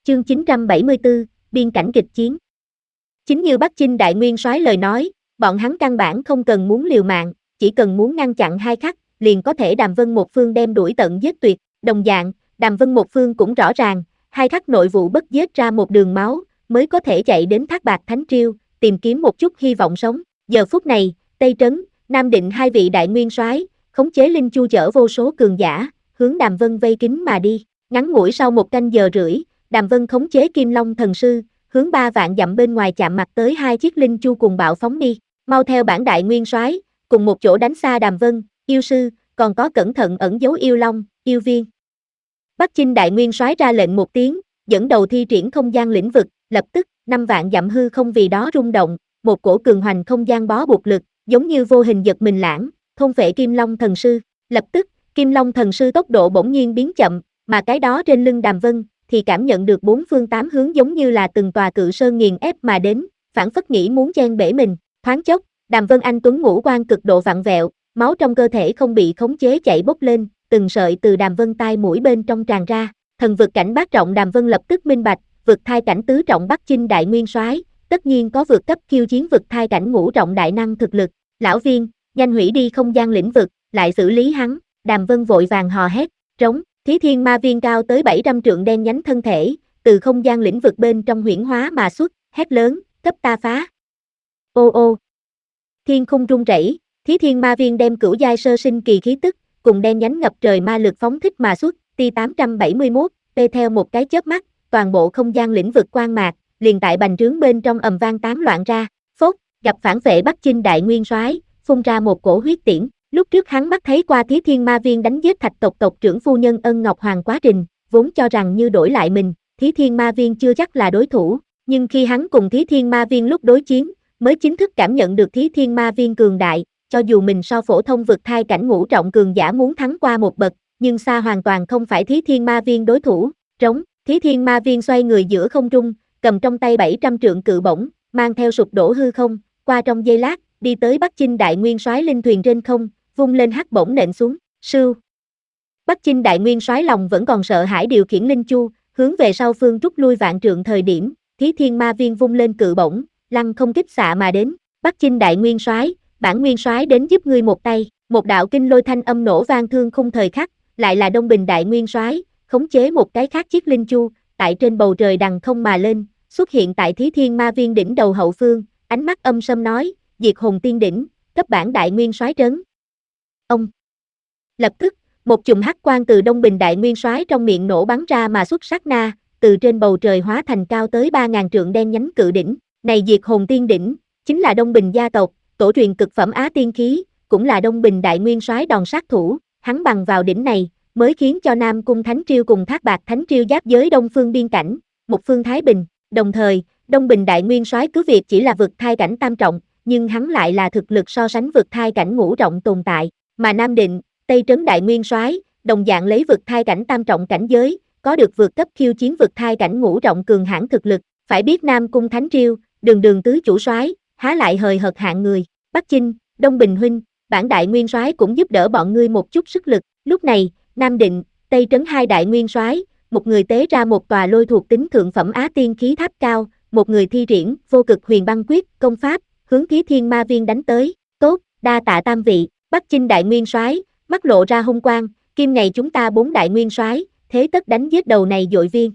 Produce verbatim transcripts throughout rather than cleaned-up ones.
Chương chín trăm bảy mươi tư, biên cảnh kịch chiến. Chính như Bắc Chinh Đại Nguyên Soái lời nói, bọn hắn căn bản không cần muốn liều mạng, chỉ cần muốn ngăn chặn hai khắc, liền có thể Đàm Vân một phương đem đuổi tận giết tuyệt. Đồng dạng, Đàm Vân một phương cũng rõ ràng, hai khắc nội vụ bất giết ra một đường máu, mới có thể chạy đến Thác Bạt Thánh Triêu, tìm kiếm một chút hy vọng sống. Giờ phút này, Tây Trấn, Nam Định hai vị Đại Nguyên Soái, khống chế Linh Chu chở vô số cường giả, hướng Đàm Vân vây kín mà đi. Ngắn ngủi sau một canh giờ rưỡi, Đàm Vân khống chế Kim Long Thần Sư, hướng ba vạn dặm bên ngoài chạm mặt tới hai chiếc Linh Chu cùng bạo phóng đi. Mau theo bản Đại Nguyên Soái, cùng một chỗ đánh xa Đàm Vân, yêu sư, còn có cẩn thận ẩn giấu yêu long, yêu viên. Bắc Chinh Đại Nguyên Soái ra lệnh một tiếng, dẫn đầu thi triển không gian lĩnh vực, lập tức, năm vạn dặm hư không vì đó rung động, một cổ cường hoành không gian bó buộc lực, giống như vô hình giật mình lãng, thôn phệ Kim Long Thần Sư. Lập tức, Kim Long Thần Sư tốc độ bỗng nhiên biến chậm, mà cái đó trên lưng Đàm Vân thì cảm nhận được bốn phương tám hướng giống như là từng tòa cự sơn nghiền ép mà đến, phản phất nghĩ muốn chen bể mình. Thoáng chốc, Đàm Vân anh tuấn ngũ quan cực độ vặn vẹo, máu trong cơ thể không bị khống chế chảy bốc lên, từng sợi từ Đàm Vân tai mũi bên trong tràn ra. Thần vực cảnh bát trọng Đàm Vân lập tức minh bạch, vực thai cảnh tứ trọng Bắc Chinh Đại Nguyên Soái, tất nhiên có vượt cấp khiêu chiến vực thai cảnh ngũ trọng đại năng thực lực. Lão Viên, nhanh hủy đi không gian lĩnh vực, lại xử lý hắn. Đàm Vân vội vàng hò hét, trống. Thí Thiên Ma Viên cao tới bảy trăm trượng đen nhánh thân thể, từ không gian lĩnh vực bên trong huyễn hóa mà xuất, hét lớn, cấp ta phá. Ô ô. Thiên khung rung rẩy, Thí Thiên Ma Viên đem cửu giai sơ sinh kỳ khí tức, cùng đen nhánh ngập trời ma lực phóng thích mà xuất, T tám trăm bảy mươi mốt, P theo một cái chớp mắt, toàn bộ không gian lĩnh vực quang mạc, liền tại bành trướng bên trong ầm vang tán loạn ra, phốt, gặp phản vệ Bắc Chinh Đại Nguyên Soái, phun ra một cổ huyết tiễn. Lúc trước hắn mắt thấy qua Thí Thiên Ma Viên đánh giết Thạch tộc tộc trưởng phu nhân Ân Ngọc Hoàng quá trình, vốn cho rằng như đổi lại mình, Thí Thiên Ma Viên chưa chắc là đối thủ, nhưng khi hắn cùng Thí Thiên Ma Viên lúc đối chiến, mới chính thức cảm nhận được Thí Thiên Ma Viên cường đại, cho dù mình so phổ thông vực thai cảnh ngũ trọng cường giả muốn thắng qua một bậc, nhưng xa hoàn toàn không phải Thí Thiên Ma Viên đối thủ. Trống, Thí Thiên Ma Viên xoay người giữa không trung, cầm trong tay bảy trăm trượng cự bổng, mang theo sụp đổ hư không, qua trong giây lát, đi tới Bắc Chinh Đại Nguyên Soái linh thuyền trên không, vung lên hắc bổng nện xuống, sưu. Bắc Chinh Đại Nguyên Soái lòng vẫn còn sợ hãi điều khiển Linh Chu, hướng về sau phương rút lui vạn trượng thời điểm, Thí Thiên Ma Viên vung lên cự bổng, lăng không kích xạ mà đến. Bắc Chinh Đại Nguyên Soái, bản Nguyên Soái đến giúp ngươi một tay. Một đạo kinh lôi thanh âm nổ vang thương khung thời khắc, lại là Đông Bình Đại Nguyên Soái, khống chế một cái khác chiếc Linh Chu, tại trên bầu trời đằng không mà lên, xuất hiện tại Thí Thiên Ma Viên đỉnh đầu hậu phương, ánh mắt âm sâm nói, Diệt Hồn Tiên đỉnh, cấp bản Đại Nguyên Soái trấn. Ông. Lập tức, một chùm hắc quang từ Đông Bình Đại Nguyên Soái trong miệng nổ bắn ra mà xuất sát na, từ trên bầu trời hóa thành cao tới ba ngàn trượng đen nhánh cự đỉnh. Này Diệt Hồn Tiên đỉnh, chính là Đông Bình gia tộc, tổ truyền cực phẩm Á Tiên khí, cũng là Đông Bình Đại Nguyên Soái đòn sát thủ, hắn bằng vào đỉnh này, mới khiến cho Nam Cung Thánh Triêu cùng Thác Bạt Thánh Triêu giáp giới Đông phương biên cảnh, một phương Thái Bình. Đồng thời, Đông Bình Đại Nguyên Soái cứ việc chỉ là vực thai cảnh tam trọng, nhưng hắn lại là thực lực so sánh vực thai cảnh ngũ trọng tồn tại, mà Nam Định, Tây Trấn Đại Nguyên Soái, đồng dạng lấy vực thai cảnh tam trọng cảnh giới, có được vượt cấp khiêu chiến vực thai cảnh ngũ trọng cường hãn thực lực, phải biết Nam Cung Thánh Triêu, đường đường tứ chủ soái, há lại hời hợt hạng người. Bắc Chinh, Đông Bình huynh, bản Đại Nguyên Soái cũng giúp đỡ bọn ngươi một chút sức lực. Lúc này, Nam Định, Tây Trấn hai Đại Nguyên Soái, một người tế ra một tòa lôi thuộc tính thượng phẩm Á Tiên khí tháp cao, một người thi triển vô cực huyền băng quyết công pháp, hướng Thí Thiên Ma Viên đánh tới. Tốt, đa tạ tam vị. Bắc Chinh Đại Nguyên Soái, mắt lộ ra hung quang, kim ngày chúng ta bốn Đại Nguyên Soái, thế tất đánh giết đầu này dội viên.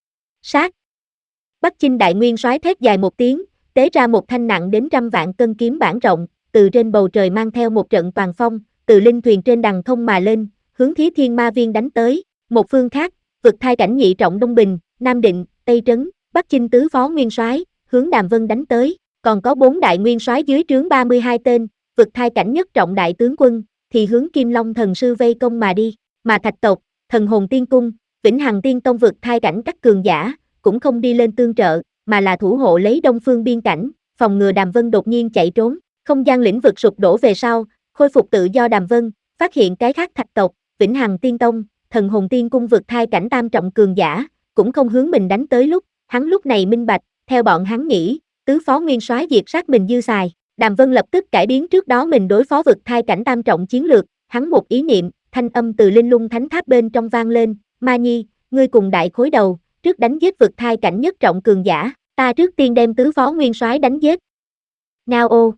Sát. Bắc Chinh Đại Nguyên Soái thét dài một tiếng, tế ra một thanh nặng đến trăm vạn cân kiếm bản rộng, từ trên bầu trời mang theo một trận toàn phong, từ linh thuyền trên đằng không mà lên, hướng Thí Thiên Ma Viên đánh tới. Một phương khác, vực thai cảnh nhị trọng Đông Bình, Nam Định, Tây Trấn, Bắc Chinh tứ phó Nguyên Soái, hướng Đàm Vân đánh tới. Còn có bốn Đại Nguyên Soái dưới trướng ba mươi hai tên, vực thai cảnh nhất trọng đại tướng quân, thì hướng Kim Long Thần Sư vây công mà đi. Mà Thạch tộc, Thần Hồn Tiên Cung, Vĩnh Hằng Tiên Tông vực thai cảnh các cường giả, cũng không đi lên tương trợ, mà là thủ hộ lấy Đông phương biên cảnh, phòng ngừa Đàm Vân đột nhiên chạy trốn. Không gian lĩnh vực sụp đổ về sau, khôi phục tự do Đàm Vân, phát hiện cái khác Thạch tộc, Vĩnh Hằng Tiên Tông, Thần Hồn Tiên Cung vực thai cảnh tam trọng cường giả, cũng không hướng mình đánh tới lúc, hắn lúc này minh bạch, theo bọn hắn nghĩ, tứ phó Nguyên Soái diệt sát mình dư xài. Đàm Vân lập tức cải biến trước đó mình đối phó vực thai cảnh tam trọng chiến lược, hắn một ý niệm, thanh âm từ linh lung thánh tháp bên trong vang lên, Ma Nhi, ngươi cùng đại khối đầu, trước đánh giết vực thai cảnh nhất trọng cường giả, ta trước tiên đem tứ phó nguyên soái đánh giết. Ngao ô.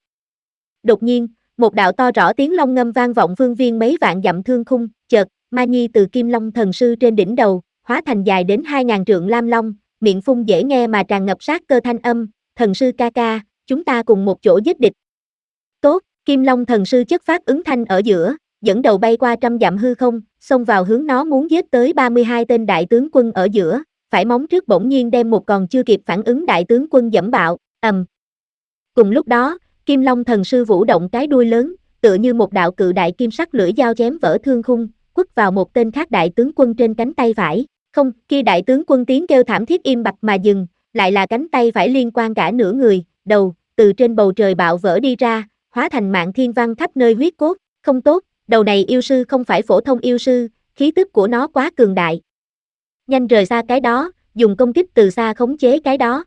Đột nhiên, một đạo to rõ tiếng long ngâm vang vọng phương viên mấy vạn dặm thương khung, chợt, Ma Nhi từ Kim Long thần sư trên đỉnh đầu, hóa thành dài đến hai ngàn trượng lam long, miệng phun dễ nghe mà tràn ngập sát cơ thanh âm, thần sư ca ca, chúng ta cùng một chỗ giết địch. Tốt, Kim Long thần sư chất phát ứng thanh ở giữa, dẫn đầu bay qua trăm dặm hư không, xông vào hướng nó muốn giết tới ba mươi hai tên đại tướng quân ở giữa, phải móng trước bỗng nhiên đem một còn chưa kịp phản ứng đại tướng quân dẫm bạo, ầm. Cùng lúc đó, Kim Long thần sư vũ động cái đuôi lớn, tựa như một đạo cự đại kim sắc lưỡi dao chém vỡ thương khung, quất vào một tên khác đại tướng quân trên cánh tay phải. Không, kia đại tướng quân tiếng kêu thảm thiết im bặt mà dừng, lại là cánh tay phải liên quan cả nửa người, đầu, từ trên bầu trời bạo vỡ đi ra, hóa thành mạng thiên văn khắp nơi huyết cốt, không tốt, đầu này yêu sư không phải phổ thông yêu sư, khí tức của nó quá cường đại. Nhanh rời xa cái đó, dùng công kích từ xa khống chế cái đó.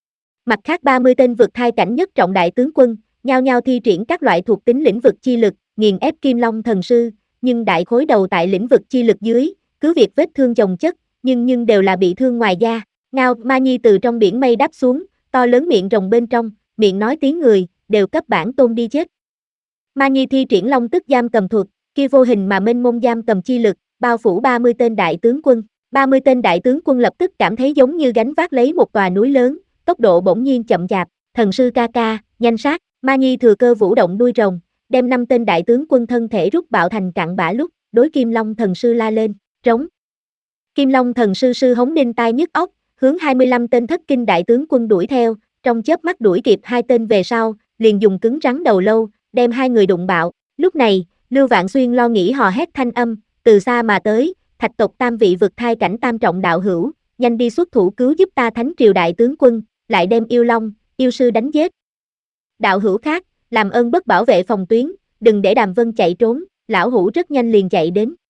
Mặt khác ba mươi tên vực thai cảnh nhất trọng đại tướng quân, nhao nhao thi triển các loại thuộc tính lĩnh vực chi lực, nghiền ép Kim Long thần sư, nhưng đại khối đầu tại lĩnh vực chi lực dưới, cứ việc vết thương chồng chất, nhưng nhưng đều là bị thương ngoài da. Ngao, Ma Nhi từ trong biển mây đáp xuống, to lớn miệng rồng bên trong, miệng nói tiếng người, đều cấp bản tôn đi chết. Ma Nhi thi triển long tức giam cầm thuật, kia vô hình mà mênh mông giam cầm chi lực, bao phủ ba mươi tên đại tướng quân. ba mươi tên đại tướng quân lập tức cảm thấy giống như gánh vác lấy một tòa núi lớn, tốc độ bỗng nhiên chậm chạp, thần sư ca ca, nhanh sát, Ma Nhi thừa cơ vũ động đuôi rồng, đem năm tên đại tướng quân thân thể rút bạo thành cặn bã lúc, đối Kim Long thần sư la lên, trống. Kim Long thần sư sư hống đinh tai nhức óc, hướng hai mươi lăm tên thất kinh đại tướng quân đuổi theo, trong chớp mắt đuổi kịp hai tên về sau, liền dùng cứng rắn đầu lâu, đem hai người đụng bạo. Lúc này, Lưu Vạn Xuyên lo nghĩ hò hét thanh âm, từ xa mà tới, thạch tộc tam vị vực thai cảnh tam trọng đạo hữu, nhanh đi xuất thủ cứu giúp ta thánh triều đại tướng quân, lại đem yêu long, yêu sư đánh giết. Đạo hữu khác, làm ơn bất bảo vệ phòng tuyến, đừng để Đàm Vân chạy trốn, lão hữu rất nhanh liền chạy đến.